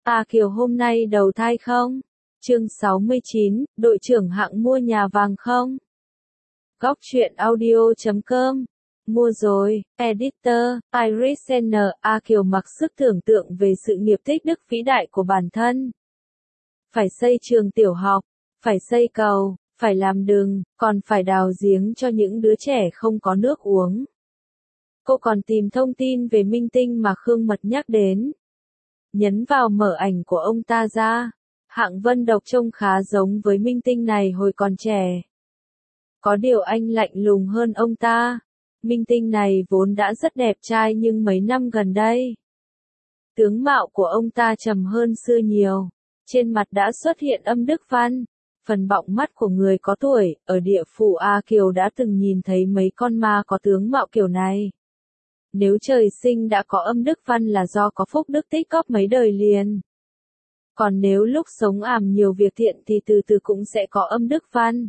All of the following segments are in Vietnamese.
A Kiều hôm nay đầu thai không? Chương 69, đội trưởng hạng mua nhà vàng không? Góc truyện audio.com. Mua rồi, editor, Iris N. A Kiều mặc sức tưởng tượng về sự nghiệp tích đức vĩ đại của bản thân. Phải xây trường tiểu học, phải xây cầu, phải làm đường, còn phải đào giếng cho những đứa trẻ không có nước uống. Cô còn tìm thông tin về minh tinh mà Khương Mật nhắc đến. Nhấn vào mở ảnh của ông ta ra. Hạng Vân Độc trông khá giống với minh tinh này hồi còn trẻ. Có điều anh lạnh lùng hơn ông ta. Minh tinh này vốn đã rất đẹp trai nhưng mấy năm gần đây, tướng mạo của ông ta trầm hơn xưa nhiều. Trên mặt đã xuất hiện âm đức văn. Phần bọng mắt của người có tuổi, ở địa phủ A Kiều đã từng nhìn thấy mấy con ma có tướng mạo kiểu này. Nếu trời sinh đã có âm đức văn là do có phúc đức tích góp mấy đời liền. Còn nếu lúc sống làm nhiều việc thiện thì từ từ cũng sẽ có âm đức văn.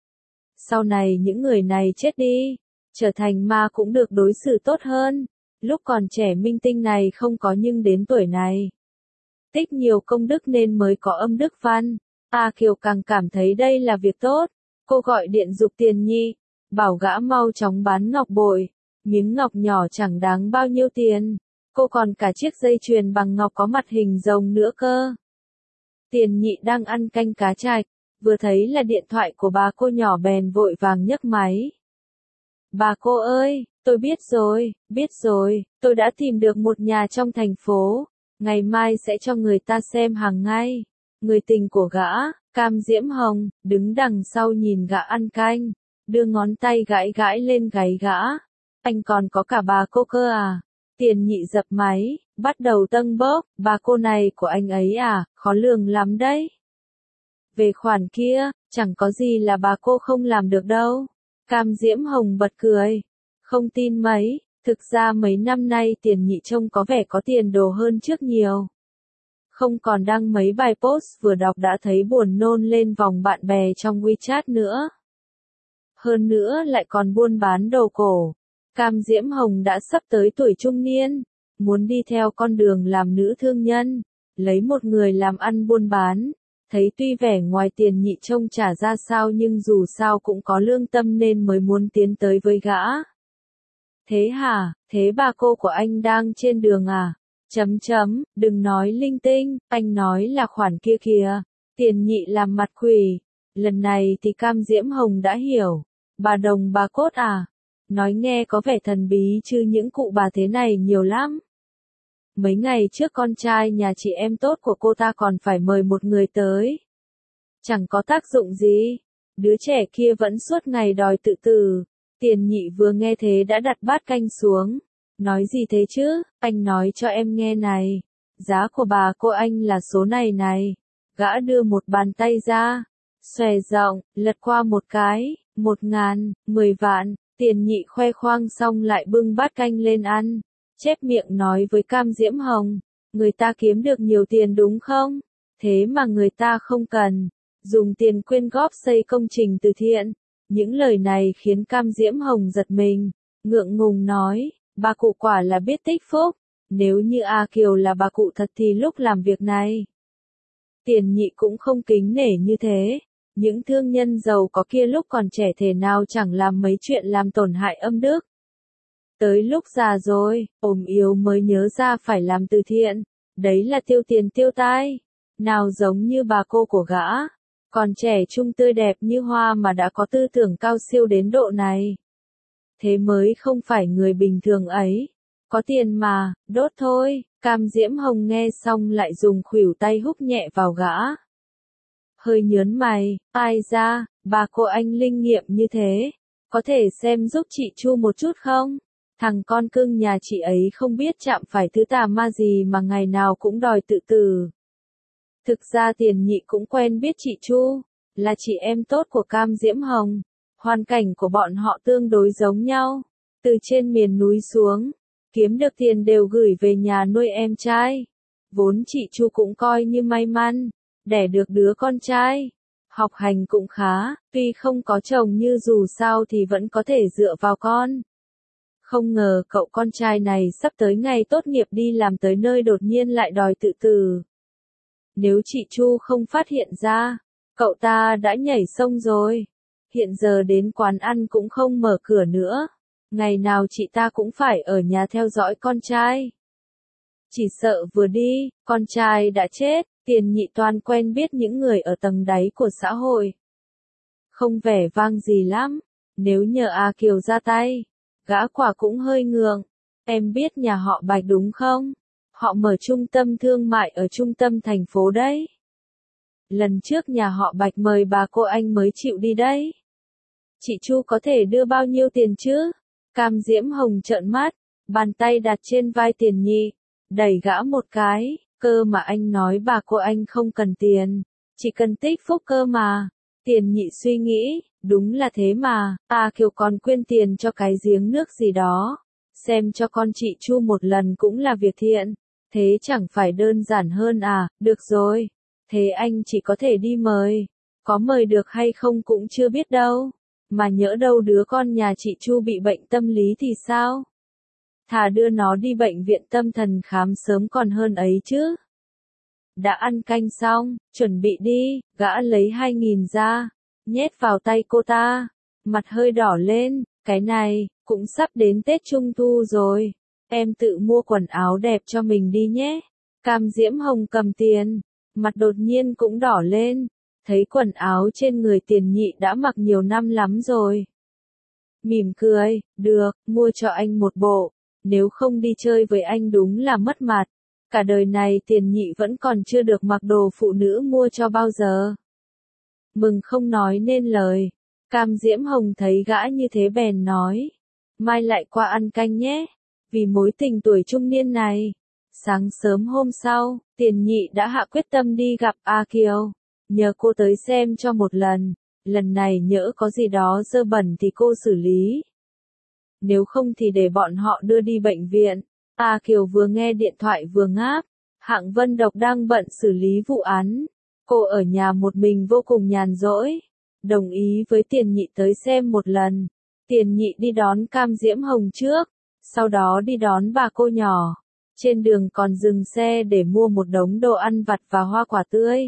Sau này những người này chết đi, trở thành ma cũng được đối xử tốt hơn. Lúc còn trẻ minh tinh này không có nhưng đến tuổi này, tích nhiều công đức nên mới có âm đức văn. A Kiều càng cảm thấy đây là việc tốt. Cô gọi điện giục Tiền Nhị, bảo gã mau chóng bán ngọc bội. Miếng ngọc nhỏ chẳng đáng bao nhiêu tiền. Cô còn cả chiếc dây chuyền bằng ngọc có mặt hình rồng nữa cơ. Tiền Nhị đang ăn canh cá chạch, vừa thấy là điện thoại của bà cô nhỏ bèn vội vàng nhấc máy. Bà cô ơi, tôi biết rồi, tôi đã tìm được một nhà trong thành phố. Ngày mai sẽ cho người ta xem hàng ngay. Người tình của gã, Cam Diễm Hồng, đứng đằng sau nhìn gã ăn canh, đưa ngón tay gãi gãi lên gáy gã. Anh còn có cả bà cô cơ à? Tiền Nhị dập máy, bắt đầu tâng bốc, bà cô này của anh ấy à, khó lường lắm đấy. Về khoản kia, chẳng có gì là bà cô không làm được đâu. Cam Diễm Hồng bật cười. Không tin mấy, thực ra mấy năm nay Tiền Nhị trông có vẻ có tiền đồ hơn trước nhiều. Không còn đăng mấy bài post vừa đọc đã thấy buồn nôn lên vòng bạn bè trong WeChat nữa. Hơn nữa lại còn buôn bán đồ cổ. Cam Diễm Hồng đã sắp tới tuổi trung niên, muốn đi theo con đường làm nữ thương nhân, lấy một người làm ăn buôn bán. Thấy tuy vẻ ngoài Tiền Nhị trông chả ra sao nhưng dù sao cũng có lương tâm nên mới muốn tiến tới với gã. Thế hả, thế bà cô của anh đang trên đường à? Đừng nói linh tinh, anh nói là khoản kia kìa. Tiền Nhị làm mặt quỷ. Lần này thì Cam Diễm Hồng đã hiểu. Bà Đồng bà Cốt à? Nói nghe có vẻ thần bí chứ những cụ bà thế này nhiều lắm. Mấy ngày trước con trai nhà chị em tốt của cô ta còn phải mời một người tới. Chẳng có tác dụng gì. Đứa trẻ kia vẫn suốt ngày đòi tự tử. Tiền Nhị vừa nghe thế đã đặt bát canh xuống. Nói gì thế chứ, anh nói cho em nghe này. Giá của bà cô anh là số này này. Gã đưa một bàn tay ra. Xòe rộng, lật qua một cái, 1.000, 10 vạn. Tiền Nhị khoe khoang xong lại bưng bát canh lên ăn. Chép miệng nói với Cam Diễm Hồng. Người ta kiếm được nhiều tiền đúng không? Thế mà người ta không cần. Dùng tiền quyên góp xây công trình từ thiện. Những lời này khiến Cam Diễm Hồng giật mình. Ngượng ngùng nói. Bà cụ quả là biết tích phúc. Nếu như A Kiều là bà cụ thật thì lúc làm việc này, Tiền Nhị cũng không kính nể như thế. Những thương nhân giàu có kia lúc còn trẻ thể nào chẳng làm mấy chuyện làm tổn hại âm đức. Tới lúc già rồi, ốm yếu mới nhớ ra phải làm từ thiện. Đấy là tiêu tiền tiêu tai. Nào giống như bà cô của gã. Còn trẻ trung tươi đẹp như hoa mà đã có tư tưởng cao siêu đến độ này. Thế mới không phải người bình thường ấy. Có tiền mà, đốt thôi. Cam Diễm Hồng nghe xong lại dùng khuỷu tay húc nhẹ vào gã. Hơi nhớn mày, ai ra, bà cô anh linh nghiệm như thế. Có thể xem giúp chị Chu một chút không? Thằng con cưng nhà chị ấy không biết chạm phải thứ tà ma gì mà ngày nào cũng đòi tự tử. Thực ra Tiền Nhị cũng quen biết chị Chu, là chị em tốt của Cam Diễm Hồng. Hoàn cảnh của bọn họ tương đối giống nhau. Từ trên miền núi xuống, kiếm được tiền đều gửi về nhà nuôi em trai. Vốn chị Chu cũng coi như may mắn, đẻ được đứa con trai. Học hành cũng khá, tuy không có chồng như dù sao thì vẫn có thể dựa vào con. Không ngờ cậu con trai này sắp tới ngày tốt nghiệp đi làm tới nơi đột nhiên lại đòi tự tử. Nếu chị Chu không phát hiện ra, cậu ta đã nhảy sông rồi. Hiện giờ đến quán ăn cũng không mở cửa nữa. Ngày nào chị ta cũng phải ở nhà theo dõi con trai. Chỉ sợ vừa đi, con trai đã chết. Tiền Nhị toan quen biết những người ở tầng đáy của xã hội. Không vẻ vang gì lắm. Nếu nhờ A Kiều ra tay, gã quả cũng hơi ngượng. Em biết nhà họ Bạch đúng không? Họ mở trung tâm thương mại ở trung tâm thành phố đấy. Lần trước nhà họ Bạch mời bà cô anh mới chịu đi đấy. Chị Chu có thể đưa bao nhiêu tiền chứ? Cam Diễm Hồng trợn mắt, bàn tay đặt trên vai Tiền Nhị, đẩy gã một cái, cơ mà anh nói bà cô anh không cần tiền, chỉ cần tích phúc cơ mà. Tiền Nhị suy nghĩ, đúng là thế mà, A Kiều còn quyên tiền cho cái giếng nước gì đó, xem cho con chị Chu một lần cũng là việc thiện, thế chẳng phải đơn giản hơn à, được rồi, thế anh chỉ có thể đi mời, có mời được hay không cũng chưa biết đâu, mà nhỡ đâu đứa con nhà chị Chu bị bệnh tâm lý thì sao? Thà đưa nó đi bệnh viện tâm thần khám sớm còn hơn ấy chứ. Đã ăn canh xong, chuẩn bị đi, gã lấy 2.000 ra, nhét vào tay cô ta, mặt hơi đỏ lên, cái này, cũng sắp đến Tết Trung Thu rồi, em tự mua quần áo đẹp cho mình đi nhé. Cam Diễm Hồng cầm tiền, mặt đột nhiên cũng đỏ lên, thấy quần áo trên người Tiền Nhị đã mặc nhiều năm lắm rồi. Mỉm cười, được, mua cho anh một bộ, nếu không đi chơi với anh đúng là mất mặt. Cả đời này Tiền Nhị vẫn còn chưa được mặc đồ phụ nữ mua cho bao giờ. Mừng không nói nên lời. Cam Diễm Hồng thấy gã như thế bèn nói. Mai lại qua ăn canh nhé. Vì mối tình tuổi trung niên này. Sáng sớm hôm sau, Tiền Nhị đã hạ quyết tâm đi gặp A Kiều. Nhờ cô tới xem cho một lần. Lần này nhỡ có gì đó dơ bẩn thì cô xử lý. Nếu không thì để bọn họ đưa đi bệnh viện. A Kiều vừa nghe điện thoại vừa ngáp. Hạng Vân Độc đang bận xử lý vụ án. Cô ở nhà một mình vô cùng nhàn rỗi. Đồng ý với Tiền Nhị tới xem một lần. Tiền Nhị đi đón Cam Diễm Hồng trước. Sau đó đi đón bà cô nhỏ. Trên đường còn dừng xe để mua một đống đồ ăn vặt và hoa quả tươi.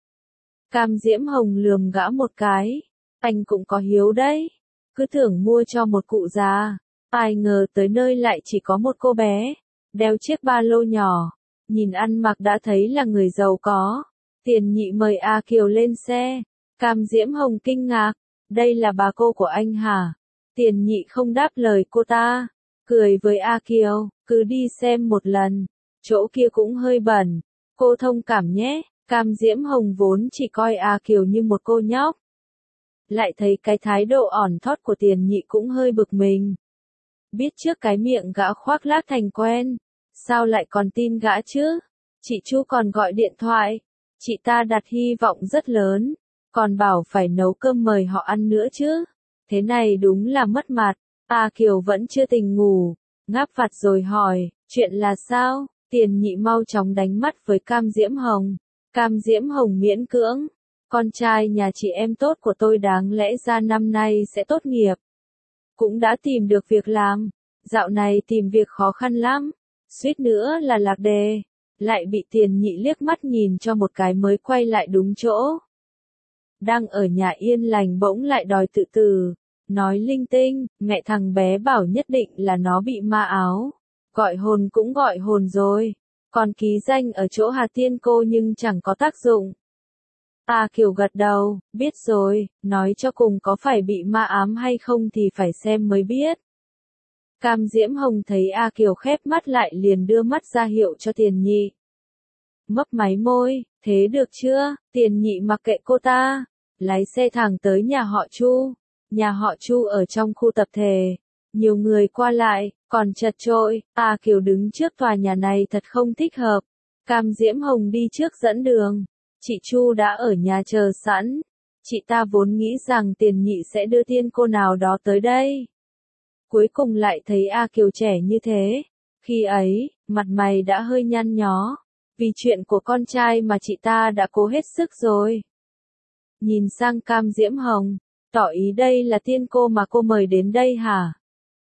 Cam Diễm Hồng lườm gã một cái. Anh cũng có hiếu đấy. Cứ tưởng mua cho một cụ già. Ai ngờ tới nơi lại chỉ có một cô bé. Đeo chiếc ba lô nhỏ. Nhìn ăn mặc đã thấy là người giàu có. Tiền Nhị mời A Kiều lên xe. Cam Diễm Hồng kinh ngạc. Đây là bà cô của anh hả? Tiền Nhị không đáp lời cô ta. Cười với A Kiều. Cứ đi xem một lần. Chỗ kia cũng hơi bẩn. Cô thông cảm nhé. Cam Diễm Hồng vốn chỉ coi A Kiều như một cô nhóc. Lại thấy cái thái độ ỏn thót của Tiền Nhị cũng hơi bực mình. Biết trước cái miệng gã khoác lác thành quen. Sao lại còn tin gã chứ? Chị Chu còn gọi điện thoại. Chị ta đặt hy vọng rất lớn. Còn bảo phải nấu cơm mời họ ăn nữa chứ. Thế này đúng là mất mặt. A Kiều vẫn chưa tỉnh ngủ. Ngáp vặt rồi hỏi. Chuyện là sao? Tiền Nhị mau chóng đánh mắt với Cam Diễm Hồng. Cam Diễm Hồng miễn cưỡng. Con trai nhà chị em tốt của tôi đáng lẽ ra năm nay sẽ tốt nghiệp. Cũng đã tìm được việc làm. Dạo này tìm việc khó khăn lắm. Suýt nữa là lạc đề. Lại bị Tiền Nhị liếc mắt nhìn cho một cái mới quay lại đúng chỗ. Đang ở nhà yên lành bỗng lại đòi tự tử. Nói linh tinh, mẹ thằng bé bảo nhất định là nó bị ma áo. Gọi hồn cũng gọi hồn rồi. Còn ký danh ở chỗ Hà Tiên cô nhưng chẳng có tác dụng. A Kiều gật đầu, biết rồi, nói cho cùng có phải bị ma ám hay không thì phải xem mới biết. Cam Diễm Hồng thấy A Kiều khép mắt lại liền đưa mắt ra hiệu cho Tiền Nhị. Mấp máy môi, thế được chưa? Tiền Nhị mặc kệ cô ta, lái xe thẳng tới nhà họ Chu. Nhà họ Chu ở trong khu tập thể, nhiều người qua lại, còn chật chội. A Kiều đứng trước tòa nhà này thật không thích hợp. Cam Diễm Hồng đi trước dẫn đường. Chị Chu đã ở nhà chờ sẵn. Chị ta vốn nghĩ rằng Tiền Nhị sẽ đưa tiên cô nào đó tới đây. Cuối cùng lại thấy A Kiều trẻ như thế. Khi ấy, mặt mày đã hơi nhăn nhó. Vì chuyện của con trai mà chị ta đã cố hết sức rồi. Nhìn sang Cam Diễm Hồng, tỏ ý đây là tiên cô mà cô mời đến đây hả?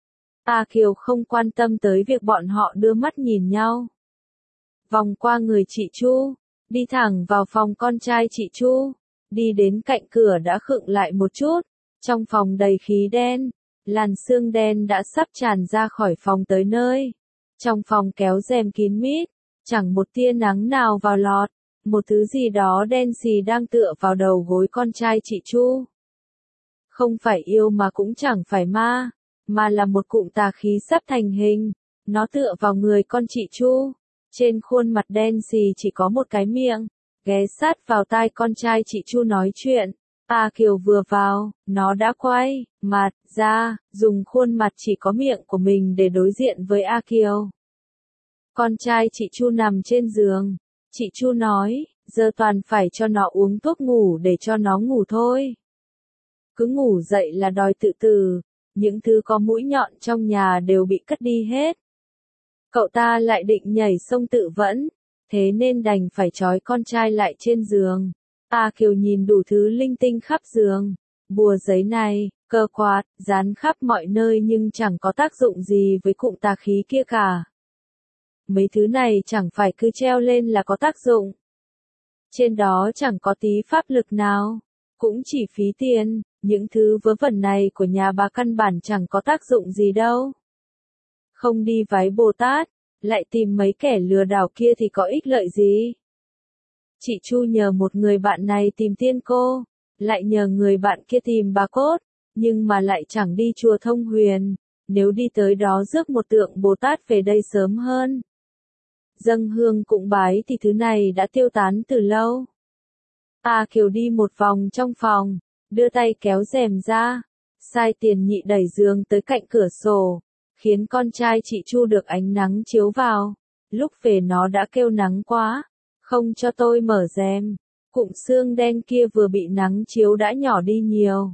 A Kiều không quan tâm tới việc bọn họ đưa mắt nhìn nhau. Vòng qua người chị Chu, đi thẳng vào phòng con trai chị Chu. Đi đến cạnh cửa đã khựng lại một chút. Trong phòng đầy khí đen, làn sương đen đã sắp tràn ra khỏi phòng tới nơi. Trong phòng kéo rèm kín mít, chẳng một tia nắng nào vào lọt. Một thứ gì đó đen xì đang tựa vào đầu gối con trai chị Chu. Không phải yêu mà cũng chẳng phải ma, mà là một cụm tà khí sắp thành hình. Nó tựa vào người con chị Chu. Trên khuôn mặt đen xì chỉ có một cái miệng, ghé sát vào tai con trai chị Chu nói chuyện. A Kiều vừa vào, nó đã quay mặt ra, dùng khuôn mặt chỉ có miệng của mình để đối diện với A Kiều. Con trai chị Chu nằm trên giường. Chị Chu nói, giờ toàn phải cho nó uống thuốc ngủ để cho nó ngủ thôi. Cứ ngủ dậy là đòi tự tử, những thứ có mũi nhọn trong nhà đều bị cất đi hết. Cậu ta lại định nhảy sông tự vẫn, thế nên đành phải trói con trai lại trên giường. A Kiều nhìn đủ thứ linh tinh khắp giường, bùa giấy này, cơ quạt, dán khắp mọi nơi nhưng chẳng có tác dụng gì với cụm tà khí kia cả. Mấy thứ này chẳng phải cứ treo lên là có tác dụng. Trên đó chẳng có tí pháp lực nào, cũng chỉ phí tiền, những thứ vớ vẩn này của nhà bà căn bản chẳng có tác dụng gì đâu. Không đi vái Bồ Tát, lại tìm mấy kẻ lừa đảo kia thì có ích lợi gì? Chị Chu nhờ một người bạn này tìm tiên cô, lại nhờ người bạn kia tìm bà cốt, nhưng mà lại chẳng đi chùa Thông Huyền, nếu đi tới đó rước một tượng Bồ Tát về đây sớm hơn. Dâng hương cúng bái thì thứ này đã tiêu tán từ lâu. A Kiều đi một vòng trong phòng, đưa tay kéo rèm ra, sai Tiền Nhị đẩy giường tới cạnh cửa sổ, khiến con trai chị Chu được ánh nắng chiếu vào. Lúc về nó đã kêu nắng quá, không cho tôi mở rèm. Cụm xương đen kia vừa bị nắng chiếu đã nhỏ đi nhiều.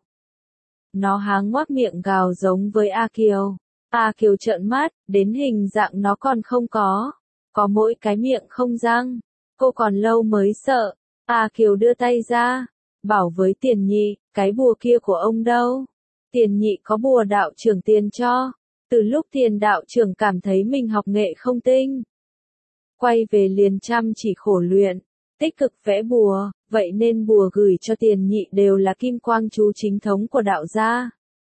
Nó háng ngoác miệng gào giống với A Kiều. A Kiều trợn mắt, đến hình dạng nó còn không có mỗi cái miệng không răng. Cô còn lâu mới sợ. A Kiều đưa tay ra, bảo với Tiền Nhị, cái bùa kia của ông đâu? Tiền Nhị có bùa đạo trưởng tiền cho. Từ lúc Tiền đạo trưởng cảm thấy mình học nghệ không tinh, quay về liền chăm chỉ khổ luyện, tích cực vẽ bùa, vậy nên bùa gửi cho Tiền Nhị đều là kim quang chú chính thống của đạo gia.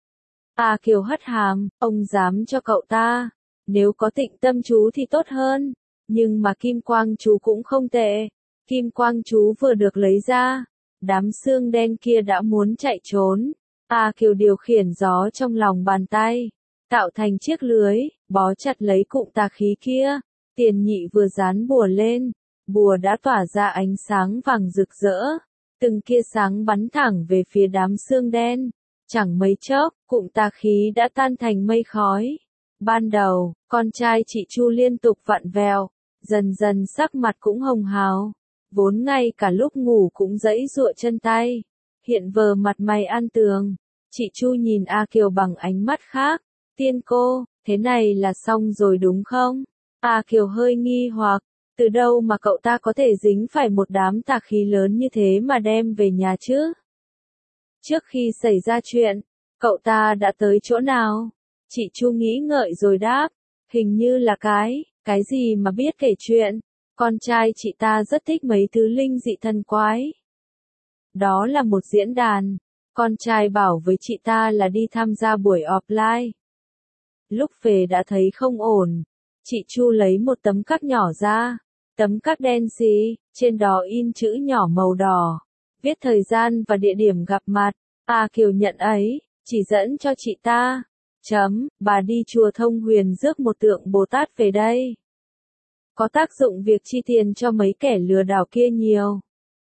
A Kiều hất hàm, ông dám cho cậu ta, nếu có Tịnh Tâm chú thì tốt hơn, nhưng mà kim quang chú cũng không tệ. Kim quang chú vừa được lấy ra, đám xương đen kia đã muốn chạy trốn. A Kiều điều khiển gió trong lòng bàn tay, tạo thành chiếc lưới, bó chặt lấy cụm tà khí kia. Tiền Nhị vừa dán bùa lên, bùa đã tỏa ra ánh sáng vàng rực rỡ, từng tia sáng bắn thẳng về phía đám xương đen. Chẳng mấy chốc, cụm tà khí đã tan thành mây khói. Ban đầu, con trai chị Chu liên tục vặn vẹo, dần dần sắc mặt cũng hồng hào, vốn ngay cả lúc ngủ cũng giãy giụa chân tay, hiện vờ mặt mày ăn tường. Chị Chu nhìn A Kiều bằng ánh mắt khác. Tiên cô, thế này là xong rồi đúng không? A Kiều hơi nghi hoặc, từ đâu mà cậu ta có thể dính phải một đám tà khí lớn như thế mà đem về nhà chứ? Trước khi xảy ra chuyện, cậu ta đã tới chỗ nào? Chị Chu nghĩ ngợi rồi đáp, hình như là cái gì mà biết kể chuyện. Con trai chị ta rất thích mấy thứ linh dị thần quái. Đó là một diễn đàn. Con trai bảo với chị ta là đi tham gia buổi offline. Lúc về đã thấy không ổn. Chị Chu lấy một tấm cát nhỏ ra. Tấm cát đen xì, trên đó in chữ nhỏ màu đỏ. Viết thời gian và địa điểm gặp mặt. A Kiều nhận ấy, chỉ dẫn cho chị ta. Bà đi chùa Thông Huyền rước một tượng Bồ Tát về đây. Có tác dụng việc chi tiền cho mấy kẻ lừa đảo kia nhiều.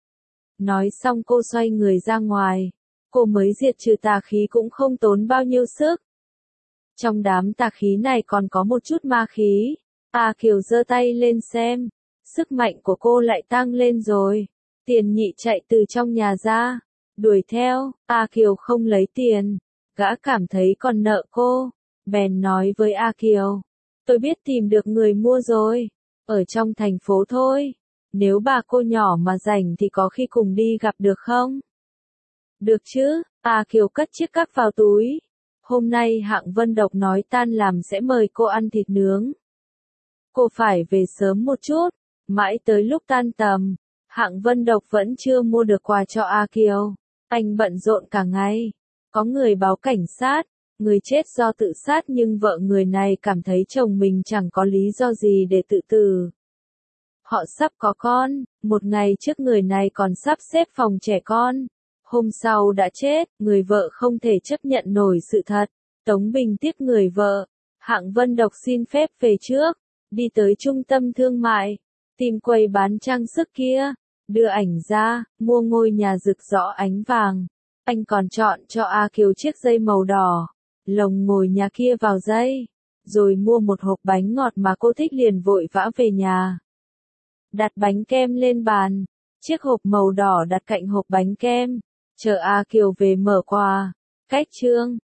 Nói xong cô xoay người ra ngoài. Cô mới diệt trừ tà khí cũng không tốn bao nhiêu sức. Trong đám tà khí này còn có một chút ma khí. A Kiều giơ tay lên xem. Sức mạnh của cô lại tăng lên rồi. Tiền Nhị chạy từ trong nhà ra, đuổi theo. A Kiều không lấy tiền. Gã cảm thấy còn nợ cô. Bèn nói với A Kiều. Tôi biết tìm được người mua rồi. Ở trong thành phố thôi. Nếu bà cô nhỏ mà rảnh thì có khi cùng đi gặp được không? Được chứ, A Kiều cất chiếc cắc vào túi. Hôm nay Hạng Vân Độc nói tan làm sẽ mời cô ăn thịt nướng. Cô phải về sớm một chút, mãi tới lúc tan tầm, Hạng Vân Độc vẫn chưa mua được quà cho A Kiều. Anh bận rộn cả ngày. Có người báo cảnh sát, người chết do tự sát nhưng vợ người này cảm thấy chồng mình chẳng có lý do gì để tự tử. Họ sắp có con, một ngày trước người này còn sắp xếp phòng trẻ con. Hôm sau đã chết, người vợ không thể chấp nhận nổi sự thật. Tống Bình tiếp người vợ. Hạng Vân Độc xin phép về trước, đi tới trung tâm thương mại, tìm quầy bán trang sức kia, đưa ảnh ra, mua ngôi nhà rực rỡ ánh vàng. Anh còn chọn cho A Kiều chiếc dây màu đỏ, lồng ngồi nhà kia vào dây, rồi mua một hộp bánh ngọt mà cô thích liền vội vã về nhà. Đặt bánh kem lên bàn, chiếc hộp màu đỏ đặt cạnh hộp bánh kem, chờ A Kiều về mở quà. Cách chương